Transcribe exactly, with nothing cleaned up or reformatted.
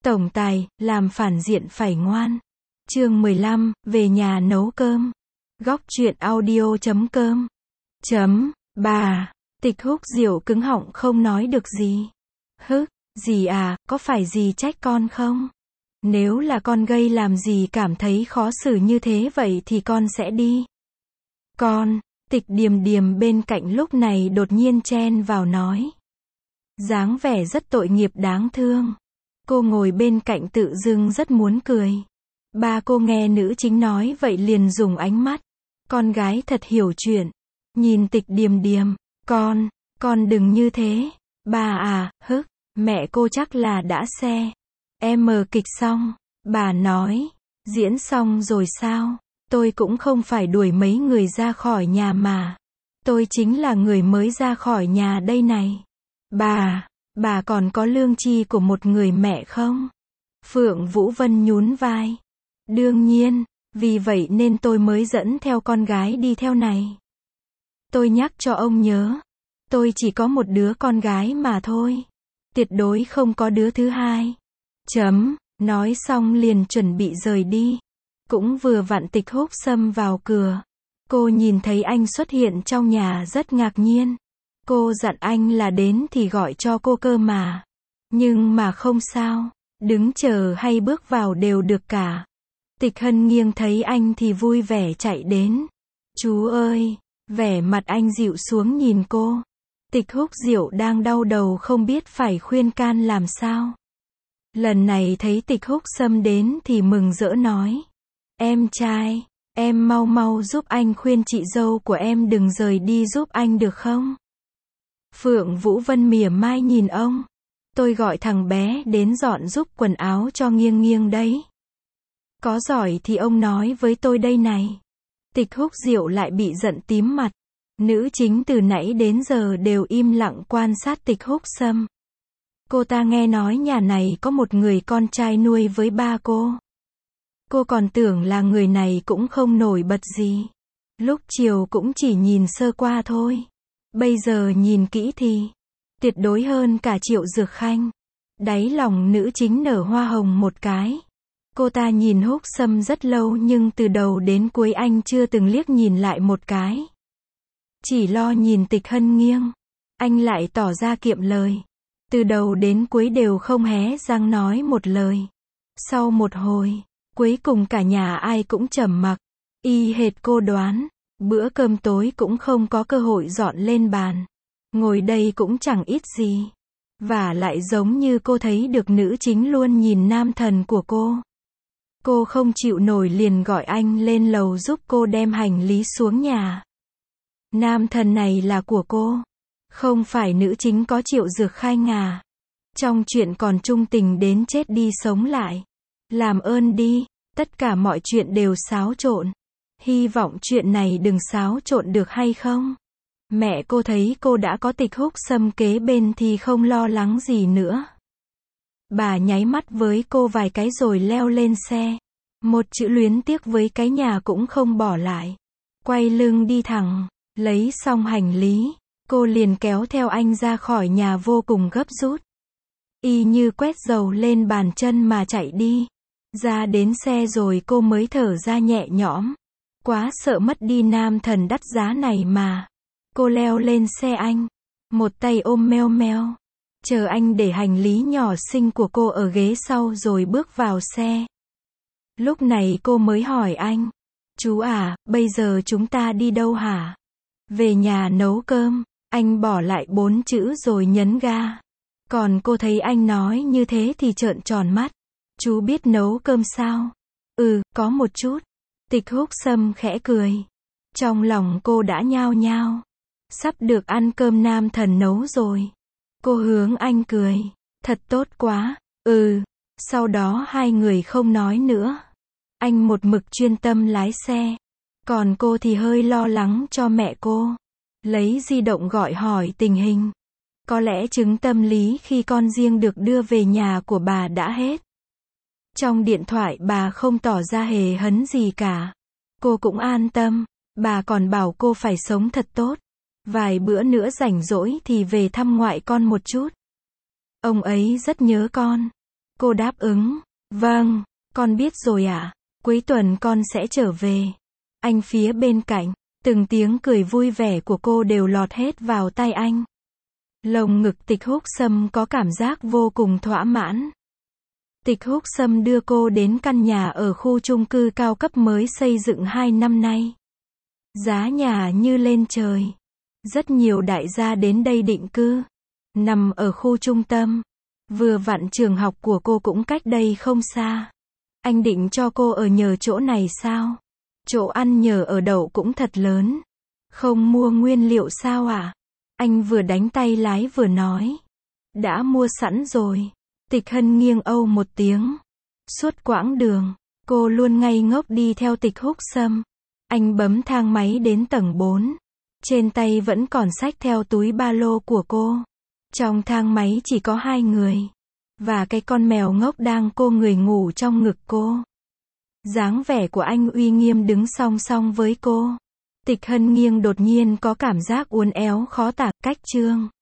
Tổng tài, làm phản diện phải ngoan. Chương mười lăm, về nhà nấu cơm. Góc truyện audio chấm com. Chấm, bà. Tịch Húc Diệu cứng họng không nói được gì. Hứ, dì à, có phải dì trách con không? Nếu là con gây làm dì cảm thấy khó xử như thế vậy thì con sẽ đi. Con, Tịch Điềm Điềm bên cạnh lúc này đột nhiên chen vào nói. Dáng vẻ rất tội nghiệp đáng thương. Cô ngồi bên cạnh tự dưng rất muốn cười. Ba cô nghe nữ chính nói vậy liền dùng ánh mắt. Con gái thật hiểu chuyện. Nhìn Tịch Điềm Điềm. Con, con đừng như thế. Bà à, hức, mẹ cô chắc là đã xe. Em mờ kịch xong. Bà nói. Diễn xong rồi sao? Tôi cũng không phải đuổi mấy người ra khỏi nhà mà. Tôi chính là người mới ra khỏi nhà đây này. Bà, bà còn có lương tri của một người mẹ không? Phượng Vũ Vân nhún vai. Đương nhiên, vì vậy nên tôi mới dẫn theo con gái đi theo này. Tôi nhắc cho ông nhớ. Tôi chỉ có một đứa con gái mà thôi. Tuyệt đối không có đứa thứ hai. Chấm, nói xong liền chuẩn bị rời đi. Cũng vừa vặn Tịch Húc Sâm vào cửa. Cô nhìn thấy anh xuất hiện trong nhà rất ngạc nhiên. Cô dặn anh là đến thì gọi cho cô cơ mà. Nhưng mà không sao. Đứng chờ hay bước vào đều được cả. Tịch Hân nghiêng thấy anh thì vui vẻ chạy đến. Chú ơi! Vẻ mặt anh dịu xuống nhìn cô. Tịch Húc Diệu đang đau đầu không biết phải khuyên can làm sao. Lần này thấy Tịch Húc Sâm đến thì mừng rỡ nói. Em trai, em mau mau giúp anh khuyên chị dâu của em đừng rời đi giúp anh được không? Phượng Vũ Vân mỉa mai nhìn ông. Tôi gọi thằng bé đến dọn giúp quần áo cho nghiêng nghiêng đấy. Có giỏi thì ông nói với tôi đây này. Tịch Húc Diệu lại bị giận tím mặt. Nữ chính từ nãy đến giờ đều im lặng quan sát Tịch Húc Sâm. Cô ta nghe nói nhà này có một người con trai nuôi với ba cô. Cô còn tưởng là người này cũng không nổi bật gì. Lúc chiều cũng chỉ nhìn sơ qua thôi. Bây giờ nhìn kỹ thì tuyệt đối hơn cả Triệu Dược Khanh. Đáy lòng nữ chính nở hoa hồng một cái. Cô ta nhìn Húc Sâm rất lâu nhưng từ đầu đến cuối anh chưa từng liếc nhìn lại một cái. Chỉ lo nhìn Tịch Hân nghiêng. Anh lại tỏ ra kiệm lời. Từ đầu đến cuối đều không hé răng nói một lời. Sau một hồi, cuối cùng cả nhà ai cũng trầm mặc. Y hệt cô đoán. Bữa cơm tối cũng không có cơ hội dọn lên bàn. Ngồi đây cũng chẳng ít gì. Và lại giống như cô thấy được nữ chính luôn nhìn nam thần của cô. Cô không chịu nổi liền gọi anh lên lầu giúp cô đem hành lý xuống nhà. Nam thần này là của cô. Không phải nữ chính có Triệu Dược Khanh à. Trong chuyện còn trung tình đến chết đi sống lại. Làm ơn đi, tất cả mọi chuyện đều xáo trộn. Hy vọng chuyện này đừng xáo trộn được hay không? Mẹ cô thấy cô đã có Tịch Húc Sâm kế bên thì không lo lắng gì nữa. Bà nháy mắt với cô vài cái rồi leo lên xe. Một chữ luyến tiếc với cái nhà cũng không bỏ lại. Quay lưng đi thẳng, lấy xong hành lý. Cô liền kéo theo anh ra khỏi nhà vô cùng gấp rút. Y như quét dầu lên bàn chân mà chạy đi. Ra đến xe rồi cô mới thở ra nhẹ nhõm. Quá sợ mất đi nam thần đắt giá này mà. Cô leo lên xe anh. Một tay ôm meo meo. Chờ anh để hành lý nhỏ xinh của cô ở ghế sau rồi bước vào xe. Lúc này cô mới hỏi anh. Chú à, bây giờ chúng ta đi đâu hả? Về nhà nấu cơm. Anh bỏ lại bốn chữ rồi nhấn ga. Còn cô thấy anh nói như thế thì trợn tròn mắt. Chú biết nấu cơm sao? Ừ, có một chút. Tịch Húc Sâm khẽ cười. Trong lòng cô đã nhao nhao. Sắp được ăn cơm nam thần nấu rồi. Cô hướng anh cười. Thật tốt quá. Ừ. Sau đó hai người không nói nữa. Anh một mực chuyên tâm lái xe. Còn cô thì hơi lo lắng cho mẹ cô. Lấy di động gọi hỏi tình hình. Có lẽ chứng tâm lý khi con riêng được đưa về nhà của bà đã hết. Trong điện thoại bà không tỏ ra hề hấn gì cả. Cô cũng an tâm. Bà còn bảo cô phải sống thật tốt. Vài bữa nữa rảnh rỗi thì về thăm ngoại con một chút. Ông ấy rất nhớ con. Cô đáp ứng. Vâng, con biết rồi ạ. Cuối tuần con sẽ trở về. Anh phía bên cạnh, từng tiếng cười vui vẻ của cô đều lọt hết vào tai anh. Lồng ngực Tịch Húc Sâm có cảm giác vô cùng thỏa mãn. Tịch Húc Sâm đưa cô đến căn nhà ở khu chung cư cao cấp mới xây dựng hai năm nay. Giá nhà như lên trời. Rất nhiều đại gia đến đây định cư. Nằm ở khu trung tâm. Vừa vặn trường học của cô cũng cách đây không xa. Anh định cho cô ở nhờ chỗ này sao? Chỗ ăn nhờ ở đậu cũng thật lớn. Không mua nguyên liệu sao ạ? À? Anh vừa đánh tay lái vừa nói. Đã mua sẵn rồi. Tịch Hân nghiêng âu một tiếng. Suốt quãng đường, cô luôn ngây ngốc đi theo Tịch Húc Sâm. Anh bấm thang máy đến tầng bốn. Trên tay vẫn còn xách theo túi ba lô của cô. Trong thang máy chỉ có hai người. Và cái con mèo ngốc đang cô người ngủ trong ngực cô. Dáng vẻ của anh uy nghiêm đứng song song với cô. Tịch Hân nghiêng đột nhiên có cảm giác uốn éo khó tả. Cách chương